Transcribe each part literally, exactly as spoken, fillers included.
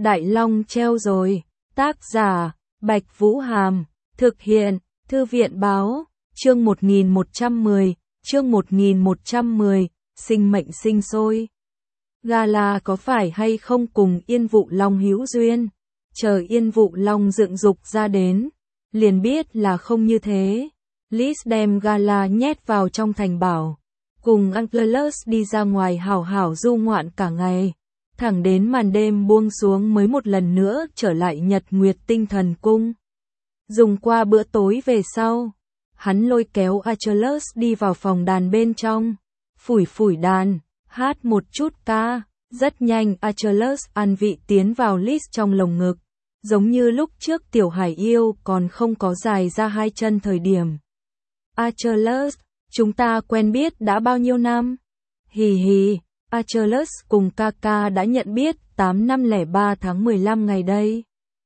Đại Long treo rồi. Tác giả, Bạch Vũ Hàm. Thực hiện, Thư viện Báo. Chương một nghìn một trăm mười. Chương một nghìn một trăm mười. Sinh mệnh sinh sôi. Gala có phải hay không cùng Yên Vụ Long hữu duyên? Chờ Yên Vụ Long dựng dục ra đến, liền biết là không như thế. Liz đem Gala nhét vào trong thành bảo, cùng Angelus đi ra ngoài hảo hảo du ngoạn cả ngày, thẳng đến màn đêm buông xuống mới một lần nữa trở lại Nhật Nguyệt Tinh Thần Cung. Dùng qua bữa tối về sau, hắn lôi kéo Angelus đi vào phòng đàn bên trong, phủi phủi đàn, hát một chút ca. Rất nhanh Angelus an vị tiến vào Liz trong lồng ngực, giống như lúc trước tiểu hải yêu còn không có dài ra hai chân thời điểm. Angelus, chúng ta quen biết đã bao nhiêu năm? Hì hì, Angelus cùng Kaka đã nhận biết tám năm lẻ ba tháng mười lăm ngày đây.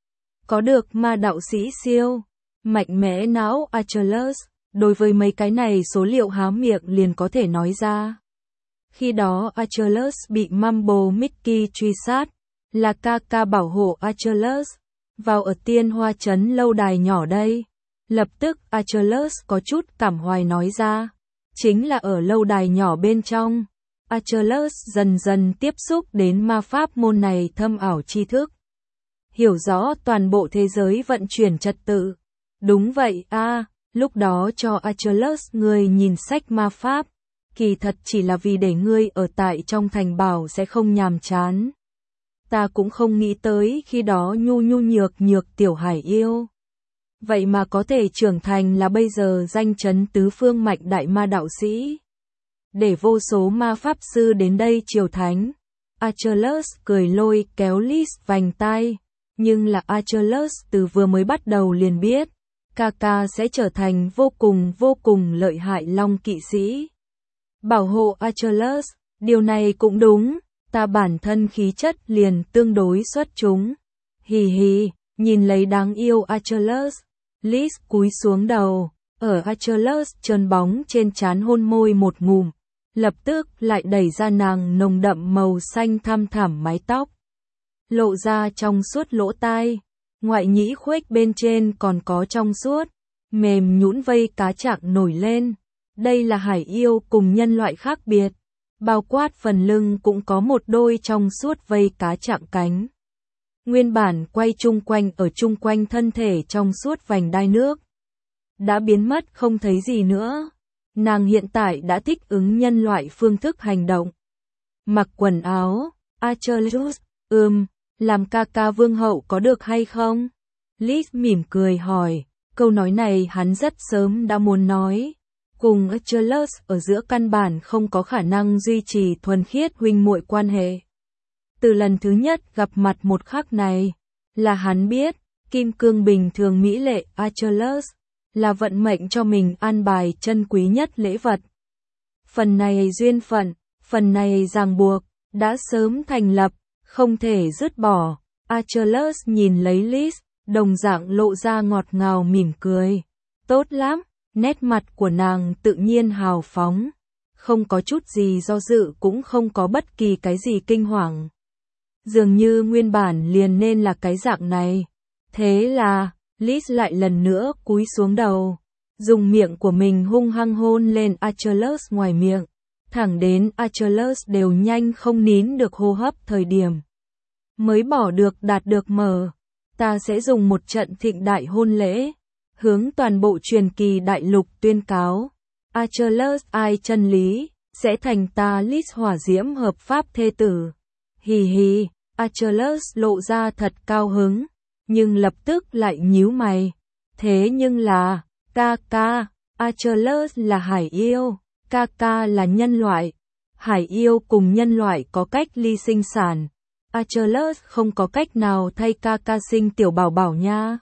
Có được ma đạo sĩ siêu mạnh mẽ não Angelus, đối với mấy cái này số liệu há miệng liền có thể nói ra. Khi đó Angelus bị Mambo Mickey truy sát, là Kaka bảo hộ Angelus, vào ở Tiên Hoa Trấn lâu đài nhỏ đây. Lập tức Angelus có chút cảm hoài nói ra, chính là ở lâu đài nhỏ bên trong. Angelus dần dần tiếp xúc đến ma pháp môn này thâm ảo tri thức, hiểu rõ toàn bộ thế giới vận chuyển trật tự. Đúng vậy a, à, lúc đó cho Angelus người nhìn sách ma pháp, kỳ thật chỉ là vì để ngươi ở tại trong thành bảo sẽ không nhàm chán. Ta cũng không nghĩ tới khi đó nhu nhu nhược nhược tiểu hải yêu, vậy mà có thể trưởng thành là bây giờ danh chấn tứ phương mạnh đại ma đạo sĩ. Để vô số ma pháp sư đến đây triều thánh. Angelus cười lôi kéo Liz vành tai, nhưng là Angelus từ vừa mới bắt đầu liền biết, Kaka sẽ trở thành vô cùng vô cùng lợi hại long kỵ sĩ. Bảo hộ Angelus, điều này cũng đúng, ta bản thân khí chất liền tương đối xuất chúng. Hì hì, nhìn lấy đáng yêu Angelus, Liz cúi xuống đầu, ở Angelus trơn bóng trên trán hôn môi một ngụm, lập tức lại đẩy ra nàng nồng đậm màu xanh thăm thẳm mái tóc, lộ ra trong suốt lỗ tai, ngoại nhĩ khuếch bên trên còn có trong suốt, mềm nhũn vây cá trạng nổi lên. Đây là hải yêu cùng nhân loại khác biệt, bao quát phần lưng cũng có một đôi trong suốt vây cá trạng cánh. Nguyên bản quay chung quanh ở chung quanh thân thể trong suốt vành đai nước, đã biến mất không thấy gì nữa. Nàng hiện tại đã thích ứng nhân loại phương thức hành động. Mặc quần áo, Angelus, ừm, làm Kaka vương hậu có được hay không? Liz mỉm cười hỏi, câu nói này hắn rất sớm đã muốn nói. Cùng Angelus ở giữa căn bản không có khả năng duy trì thuần khiết huynh muội quan hệ. Từ lần thứ nhất gặp mặt một khắc này, là hắn biết, kim cương bình thường mỹ lệ Angelus, là vận mệnh cho mình an bài chân quý nhất lễ vật. Phần này duyên phận, phần này ràng buộc, đã sớm thành lập, không thể dứt bỏ. Angelus nhìn lấy Liz, đồng dạng lộ ra ngọt ngào mỉm cười. Tốt lắm. Nét mặt của nàng tự nhiên hào phóng, không có chút gì do dự cũng không có bất kỳ cái gì kinh hoàng. Dường như nguyên bản liền nên là cái dạng này. Thế là, Liz lại lần nữa cúi xuống đầu, dùng miệng của mình hung hăng hôn lên Angelus ngoài miệng, thẳng đến Angelus đều nhanh không nín được hô hấp thời điểm. Mới bỏ được đạt được mở, ta sẽ dùng một trận thịnh đại hôn lễ, hướng toàn bộ truyền kỳ đại lục tuyên cáo, Angelus ai chân lý, sẽ thành ta Liz hỏa diễm hợp pháp thê tử. Hì hì, Angelus lộ ra thật cao hứng, nhưng lập tức lại nhíu mày. Thế nhưng là, Kaka, Angelus là hải yêu, Kaka là nhân loại. Hải yêu cùng nhân loại có cách ly sinh sản. Angelus không có cách nào thay Kaka sinh tiểu bảo bảo nha.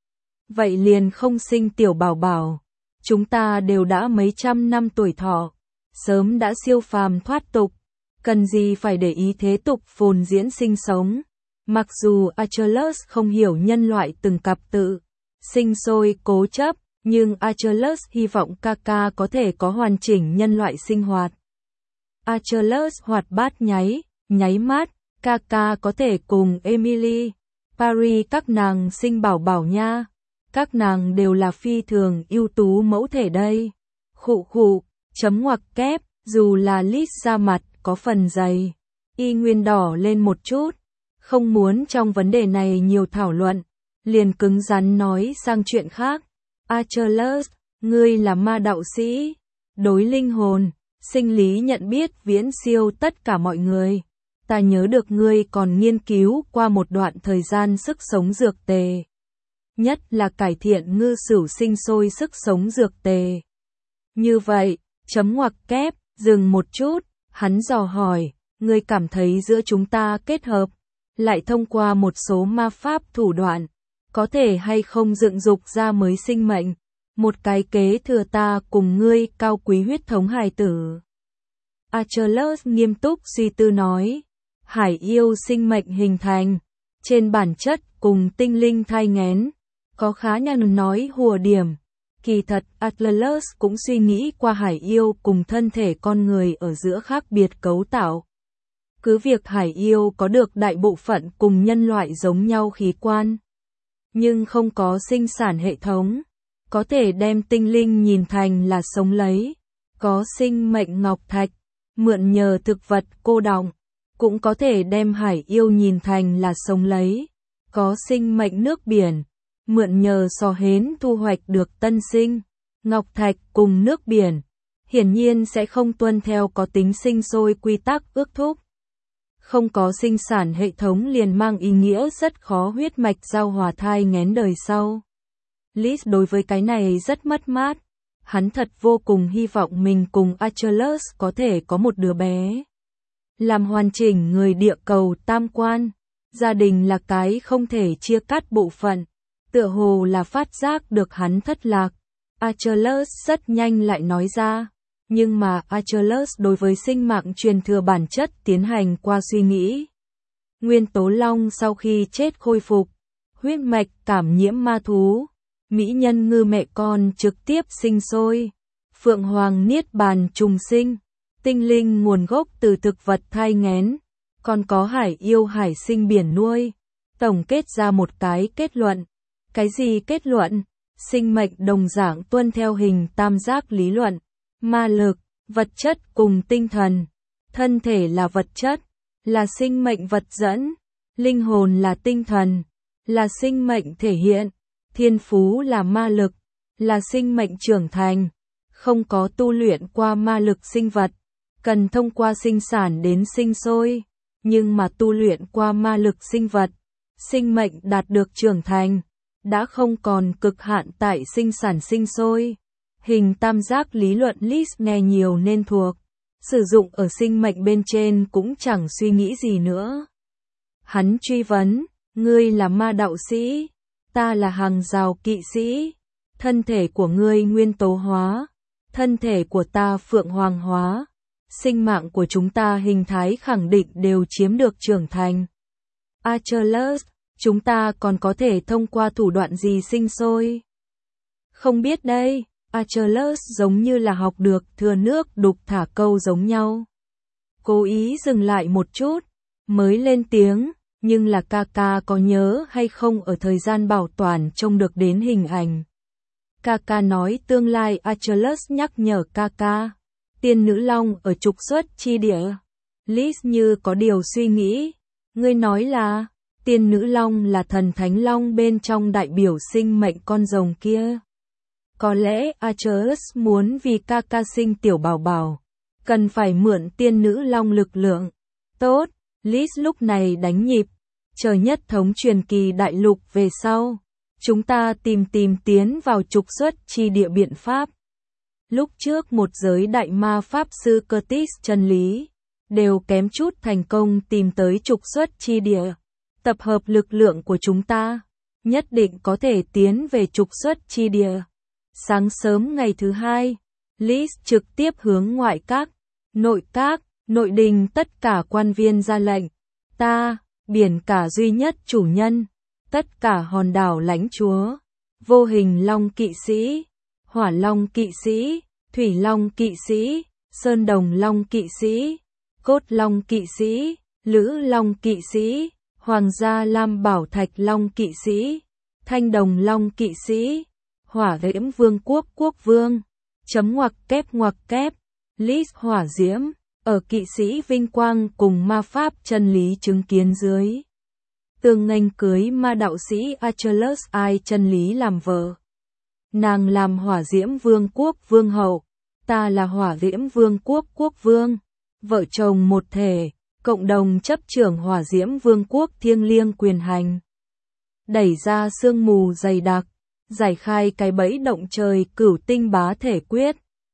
Vậy liền không sinh tiểu bảo bảo. Chúng ta đều đã mấy trăm năm tuổi thọ, sớm đã siêu phàm thoát tục, cần gì phải để ý thế tục phồn diễn sinh sống. Mặc dù Angelus không hiểu nhân loại từng cặp tự sinh sôi cố chấp, nhưng Angelus hy vọng Kaka có thể có hoàn chỉnh nhân loại sinh hoạt. Angelus hoạt bát nháy, nháy mắt, ca ca có thể cùng Emily, Paris các nàng sinh bảo bảo nha. Các nàng đều là phi thường ưu tú mẫu thể đây. Khụ khụ, chấm ngoặc kép, dù là Liz da mặt có phần dày. Y Nguyên đỏ lên một chút, không muốn trong vấn đề này nhiều thảo luận, liền cứng rắn nói sang chuyện khác. Achilles, ngươi là ma đạo sĩ, đối linh hồn, sinh lý nhận biết viễn siêu tất cả mọi người. Ta nhớ được ngươi còn nghiên cứu qua một đoạn thời gian sức sống dược tề. Nhất là cải thiện ngư sửu sinh sôi sức sống dược tề. Như vậy, chấm ngoặc kép, dừng một chút, hắn dò hỏi, ngươi cảm thấy giữa chúng ta kết hợp, lại thông qua một số ma pháp thủ đoạn, có thể hay không dựng dục ra mới sinh mệnh, một cái kế thừa ta cùng ngươi cao quý huyết thống hài tử. Achilles nghiêm túc suy tư nói, hải yêu sinh mệnh hình thành, trên bản chất cùng tinh linh thai nghén, có khá nhăn nói hùa điểm. Kỳ thật, Achilles cũng suy nghĩ qua hải yêu cùng thân thể con người ở giữa khác biệt cấu tạo. Cứ việc hải yêu có được đại bộ phận cùng nhân loại giống nhau khí quan, nhưng không có sinh sản hệ thống, có thể đem tinh linh nhìn thành là sống lấy, có sinh mệnh ngọc thạch, mượn nhờ thực vật cô đọng, cũng có thể đem hải yêu nhìn thành là sống lấy, có sinh mệnh nước biển, mượn nhờ sò hến thu hoạch được tân sinh, ngọc thạch cùng nước biển, hiển nhiên sẽ không tuân theo có tính sinh sôi quy tắc ước thúc. Không có sinh sản hệ thống liền mang ý nghĩa rất khó huyết mạch giao hòa thai nghén đời sau. Liz đối với cái này rất mất mát, hắn thật vô cùng hy vọng mình cùng Achilles có thể có một đứa bé. Làm hoàn chỉnh người địa cầu tam quan, gia đình là cái không thể chia cắt bộ phận, tựa hồ là phát giác được hắn thất lạc. Achilles rất nhanh lại nói ra, nhưng mà Achilles đối với sinh mạng truyền thừa bản chất tiến hành qua suy nghĩ. Nguyên tố long sau khi chết khôi phục, huyết mạch cảm nhiễm ma thú, mỹ nhân ngư mẹ con trực tiếp sinh sôi, phượng hoàng niết bàn trùng sinh, tinh linh nguồn gốc từ thực vật thai nghén, còn có hải yêu hải sinh biển nuôi. Tổng kết ra một cái kết luận. Cái gì kết luận? Sinh mệnh đồng dạng tuân theo hình tam giác lý luận, ma lực, vật chất cùng tinh thần. Thân thể là vật chất, là sinh mệnh vật dẫn, linh hồn là tinh thần, là sinh mệnh thể hiện, thiên phú là ma lực, là sinh mệnh trưởng thành. Không có tu luyện qua ma lực sinh vật, cần thông qua sinh sản đến sinh sôi, nhưng mà tu luyện qua ma lực sinh vật, sinh mệnh đạt được trưởng thành, đã không còn cực hạn tại sinh sản sinh sôi. Hình tam giác lý luận Liz nghe nhiều nên thuộc, sử dụng ở sinh mệnh bên trên cũng chẳng suy nghĩ gì nữa. Hắn truy vấn, ngươi là ma đạo sĩ, ta là hàng rào kỵ sĩ, thân thể của ngươi nguyên tố hóa, thân thể của ta phượng hoàng hóa, sinh mạng của chúng ta hình thái khẳng định đều chiếm được trưởng thành. Achilles, chúng ta còn có thể thông qua thủ đoạn gì sinh sôi? Không biết đây, Achilles giống như là học được thừa nước đục thả câu giống nhau. Cố ý dừng lại một chút, mới lên tiếng, nhưng là ca ca có nhớ hay không ở thời gian bảo toàn trông được đến hình ảnh. Ca ca nói tương lai Achilles nhắc nhở ca ca. Tiên nữ long ở trục xuất chi địa. Liz như có điều suy nghĩ. Ngươi nói là, tiên nữ long là thần thánh long bên trong đại biểu sinh mệnh con rồng kia. Có lẽ Achilles muốn vì ca ca sinh tiểu bảo bảo, cần phải mượn tiên nữ long lực lượng. Tốt, Liz lúc này đánh nhịp. Chờ nhất thống truyền kỳ đại lục về sau, chúng ta tìm tìm tiến vào trục xuất chi địa biện pháp. Lúc trước một giới đại ma pháp sư Curtis chân lý, đều kém chút thành công tìm tới trục xuất chi địa. Tập hợp lực lượng của chúng ta, nhất định có thể tiến về trục xuất chi địa. Sáng sớm ngày thứ hai, Liz trực tiếp hướng ngoại các, nội các, nội đình tất cả quan viên ra lệnh. Ta, biển cả duy nhất chủ nhân, tất cả hòn đảo lãnh chúa, vô hình long kỵ sĩ, hỏa long kỵ sĩ, thủy long kỵ sĩ, sơn đồng long kỵ sĩ, cốt long kỵ sĩ, Lữ Long kỵ sĩ, Hoàng gia Lam Bảo Thạch Long kỵ sĩ, Thanh Đồng Long kỵ sĩ, Hỏa Diễm Vương quốc quốc vương, chấm ngoặc kép ngoặc kép, list hỏa diễm, ở kỵ sĩ vinh quang cùng ma pháp chân lý chứng kiến dưới. Tường nghênh cưới ma đạo sĩ Achilles ai chân lý làm vợ. Nàng làm Hỏa Diễm Vương quốc vương hậu, ta là Hỏa Diễm Vương quốc quốc vương, vợ chồng một thể, cộng đồng chấp trưởng Hỏa Diễm Vương quốc thiêng liêng quyền hành. Đẩy ra sương mù dày đặc, giải khai cái bẫy động trời cửu tinh bá thể quyết,